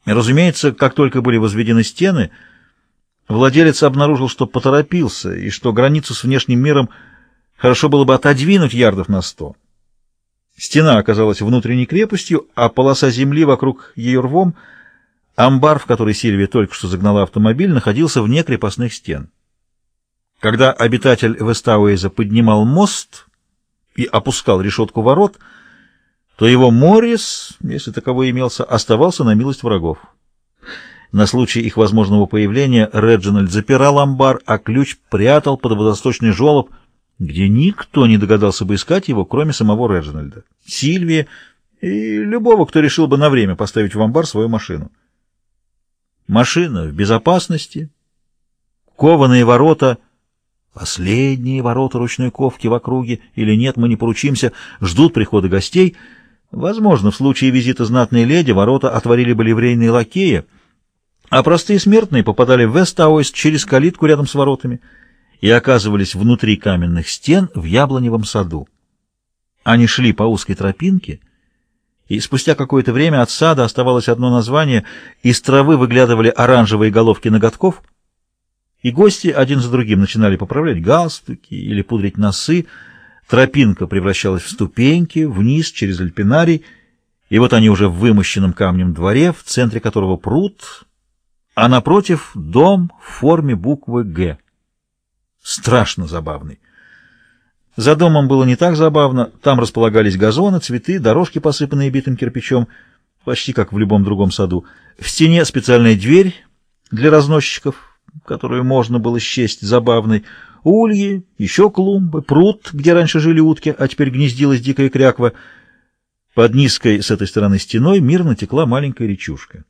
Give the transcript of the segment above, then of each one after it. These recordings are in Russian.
Разумеется, как только были возведены стены, владелец обнаружил, что поторопился, и что границу с внешним миром хорошо было бы отодвинуть ярдов на 100. Стена оказалась внутренней крепостью, а полоса земли вокруг ее рвом, амбар, в который Сильвия только что загнала автомобиль, находился вне крепостных стен. Когда обитатель Вестауэйза поднимал мост и опускал решетку ворот, то его Моррис, если таковой имелся, оставался на милость врагов. На случай их возможного появления Реджинальд запирал амбар, а ключ прятал под водосточный желоб, где никто не догадался бы искать его, кроме самого Реджинальда, Сильвии и любого, кто решил бы на время поставить в амбар свою машину. Машина в безопасности, кованые ворота, последние ворота ручной ковки в округе, или нет, мы не поручимся, ждут прихода гостей. Возможно, в случае визита знатной леди ворота отворили бы ливрейные лакеи, а простые смертные попадали в Вестауэйз через калитку рядом с воротами и оказывались внутри каменных стен в яблоневом саду. Они шли по узкой тропинке, и спустя какое-то время от сада оставалось одно название, из травы выглядывали оранжевые головки ноготков, и гости один за другим начинали поправлять галстуки или пудрить носы. Тропинка превращалась в ступеньки, вниз через альпинарий, и вот они уже в вымощенном камнем дворе, в центре которого пруд, а напротив дом в форме буквы «Г». Страшно забавный. За домом было не так забавно. Там располагались газоны, цветы, дорожки, посыпанные битым кирпичом, почти как в любом другом саду. В стене специальная дверь для разносчиков, которую можно было счесть забавной, ульи, еще клумбы, пруд, где раньше жили утки, а теперь гнездилась дикая кряква. Под низкой с этой стороны стеной мирно текла маленькая речушка.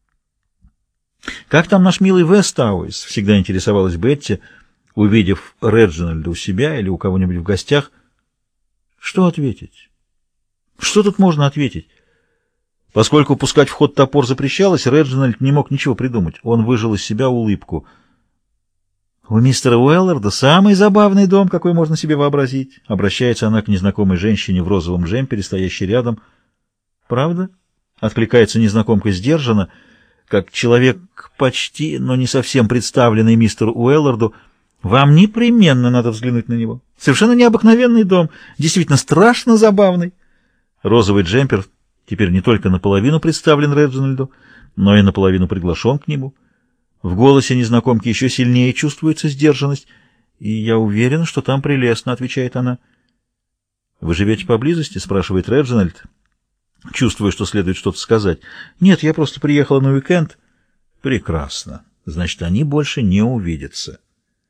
«Как там наш милый Вестауэйз?» — всегда интересовалась Бетти, увидев Реджинальда у себя или у кого-нибудь в гостях. Что ответить? Что тут можно ответить? Поскольку пускать в ход топор запрещалось, Реджинальд не мог ничего придумать. Он выжил из себя улыбку. «У мистера Уэлларда самый забавный дом, какой можно себе вообразить», — обращается она к незнакомой женщине в розовом джемпере, стоящей рядом. «Правда?» — откликается незнакомка сдержанно, как человек почти, но не совсем представленный мистеру Уэлларду. «Вам непременно надо взглянуть на него. Совершенно необыкновенный дом, действительно страшно забавный». Розовый джемпер теперь не только наполовину представлен Реджинальду, но и наполовину приглашен к нему. В голосе незнакомки еще сильнее чувствуется сдержанность. «И я уверена, что там прелестно», — отвечает она. «Вы живете поблизости?» — спрашивает Реджинальд, чувствуя, что следует что-то сказать. «Нет, я просто приехала на уикенд». «Прекрасно. Значит, они больше не увидятся».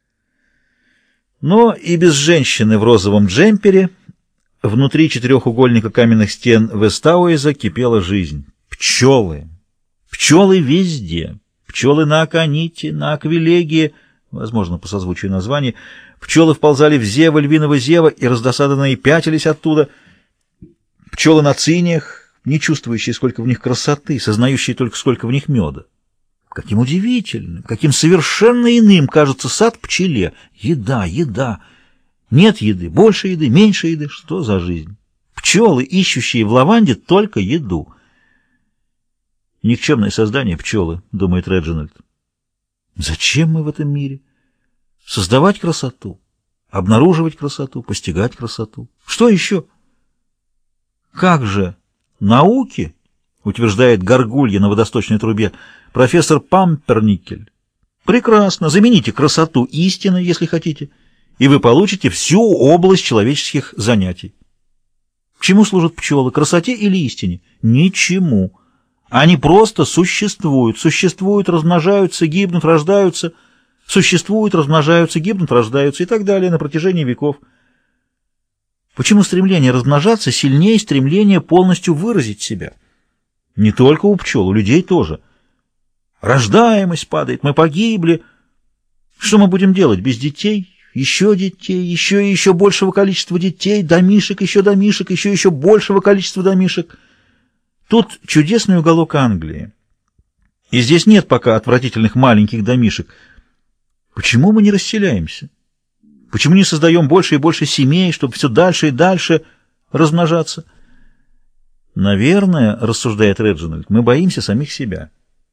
Но и без женщины в розовом джемпере внутри четырехугольника каменных стен Вестауэйза кипела жизнь. Пчелы. Пчелы везде. Пчелы на Аконите, на Аквилегии, возможно, по созвучию названий. Пчелы вползали в зево львиного зева и раздосадованные пятились оттуда. Пчелы на циниях, не чувствующие, сколько в них красоты, сознающие только, сколько в них меда. Каким удивительным, каким совершенно иным кажется сад пчеле. Еда, еда. Нет еды, больше еды, меньше еды. Что за жизнь? Пчелы, ищущие в лаванде только еду. Никчемное создание пчелы, думает Реджинальд. Зачем мы в этом мире? Создавать красоту, обнаруживать красоту, постигать красоту. Что еще? Как же науки, утверждает горгулья на водосточной трубе, профессор Памперникель. Прекрасно, замените красоту истиной, если хотите, и вы получите всю область человеческих занятий. К чему служат пчелы, красоте или истине? Ничему. Они просто существуют, размножаются, гибнут, рождаются, существуют, размножаются, гибнут, рождаются и так далее на протяжении веков. Почему стремление размножаться сильнее стремления полностью выразить себя? Не только у пчел, у людей тоже. Рождаемость падает, мы погибли. Что мы будем делать без детей? Еще детей, еще и еще большего количества детей, домишек, еще большего количества домишек. Тут чудесный уголок Англии. И здесь нет пока отвратительных маленьких домишек. Почему мы не расселяемся? Почему не создаем больше и больше семей, чтобы все дальше и дальше размножаться? Наверное, рассуждает Реджинальд, мы боимся самих себя.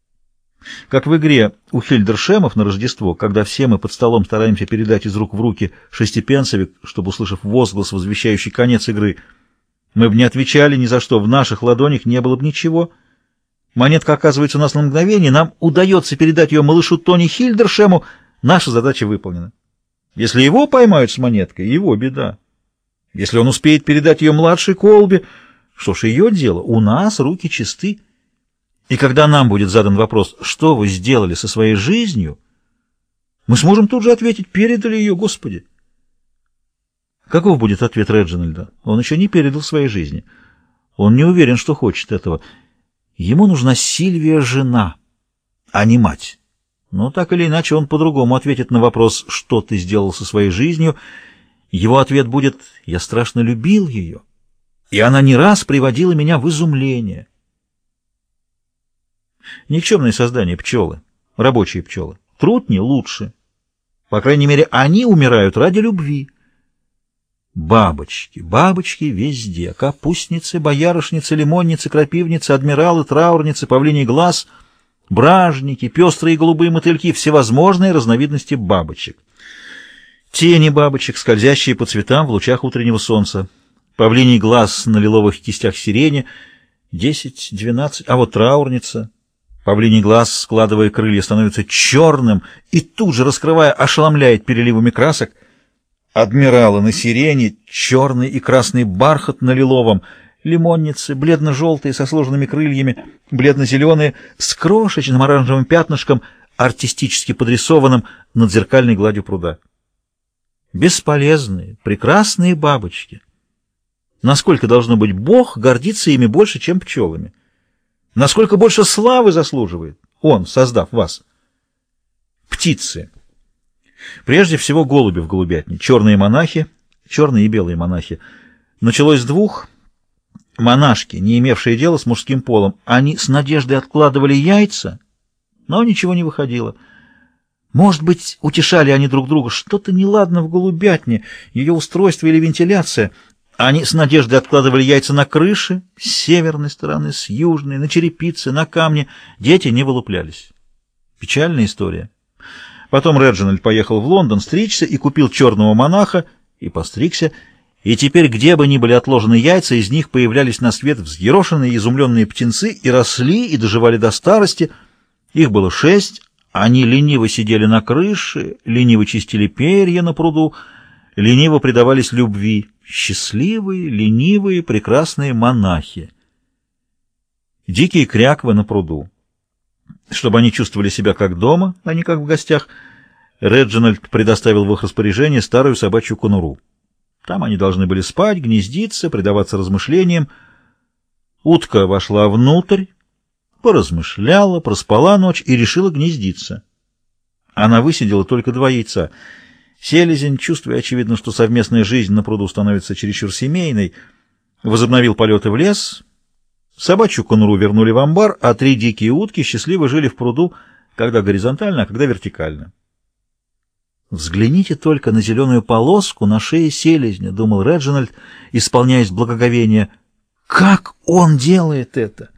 Как в игре у Хильдершемов на Рождество, когда все мы под столом стараемся передать из рук в руки шестипенсовик, чтобы, услышав возглас, возвещающий конец игры, мы бы не отвечали ни за что, в наших ладонях не было бы ничего. Монетка оказывается у нас на мгновение, нам удается передать ее малышу Тони Хильдершему, наша задача выполнена. Если его поймают с монеткой, его беда. Если он успеет передать ее младшей Колби, что ж, ее дело, у нас руки чисты. И когда нам будет задан вопрос, что вы сделали со своей жизнью, мы сможем тут же ответить, передали ее, Господи. Каков будет ответ Реджинальда? Он еще не передал своей жизни. Он не уверен, что хочет этого. Ему нужна Сильвия жена, а не мать. Но так или иначе он по-другому ответит на вопрос, что ты сделал со своей жизнью. Его ответ будет: я страшно любил ее, и она не раз приводила меня в изумление. Никчемные создания пчелы, рабочие пчелы. Трутни лучше. По крайней мере, они умирают ради любви. Бабочки, бабочки везде. Капустницы, боярышницы, лимонницы, крапивницы, адмиралы, траурницы, павлиний глаз, бражники, пестрые голубые мотыльки, всевозможные разновидности бабочек. Тени бабочек, скользящие по цветам в лучах утреннего солнца. Павлиний глаз на лиловых кистях сирени, 10-12, а вот траурница. Павлиний глаз, складывая крылья, становится черным и тут же, раскрывая, ошеломляет переливами красок. Адмиралы на сирене, черный и красный бархат на лиловом, лимонницы, бледно-желтые со сложенными крыльями, бледно-зеленые, с крошечным оранжевым пятнышком, артистически подрисованным над зеркальной гладью пруда. Бесполезные, прекрасные бабочки. Насколько, должно быть, Бог гордится ими больше, чем пчелами? Насколько больше славы заслуживает Он, создав вас? Птицы. Прежде всего голуби в голубятне, черные монахи, черные и белые монахи. Началось с двух. Монашки, не имевшие дела с мужским полом, они с надеждой откладывали яйца, но ничего не выходило. Может быть, утешали они друг друга, что-то неладно в голубятне, ее устройство или вентиляция. Они с надеждой откладывали яйца на крыше, с северной стороны, с южной, на черепице, на камне. Дети не вылуплялись. Печальная история. Потом Реджинальд поехал в Лондон стричься и купил черного монаха, и постригся, и теперь, где бы ни были отложены яйца, из них появлялись на свет взъерошенные, изумленные птенцы и росли, и доживали до старости. Их было 6, они лениво сидели на крыше, лениво чистили перья на пруду, лениво предавались любви. Счастливые, ленивые, прекрасные монахи. Дикие кряквы на пруду. Чтобы они чувствовали себя как дома, а не как в гостях, Реджинальд предоставил в их распоряжение старую собачью конуру. Там они должны были спать, гнездиться, предаваться размышлениям. Утка вошла внутрь, поразмышляла, проспала ночь и решила гнездиться. Она высидела только 2 яйца. Селезень, чувствуя, очевидно, что совместная жизнь на пруду становится чересчур семейной, возобновил полеты в лес. Собачью конуру вернули в амбар, а 3 дикие утки счастливо жили в пруду, когда горизонтально, а когда вертикально. «Взгляните только на зеленую полоску на шее селезня», — думал Реджинальд, исполняясь благоговения. «Как он делает это?»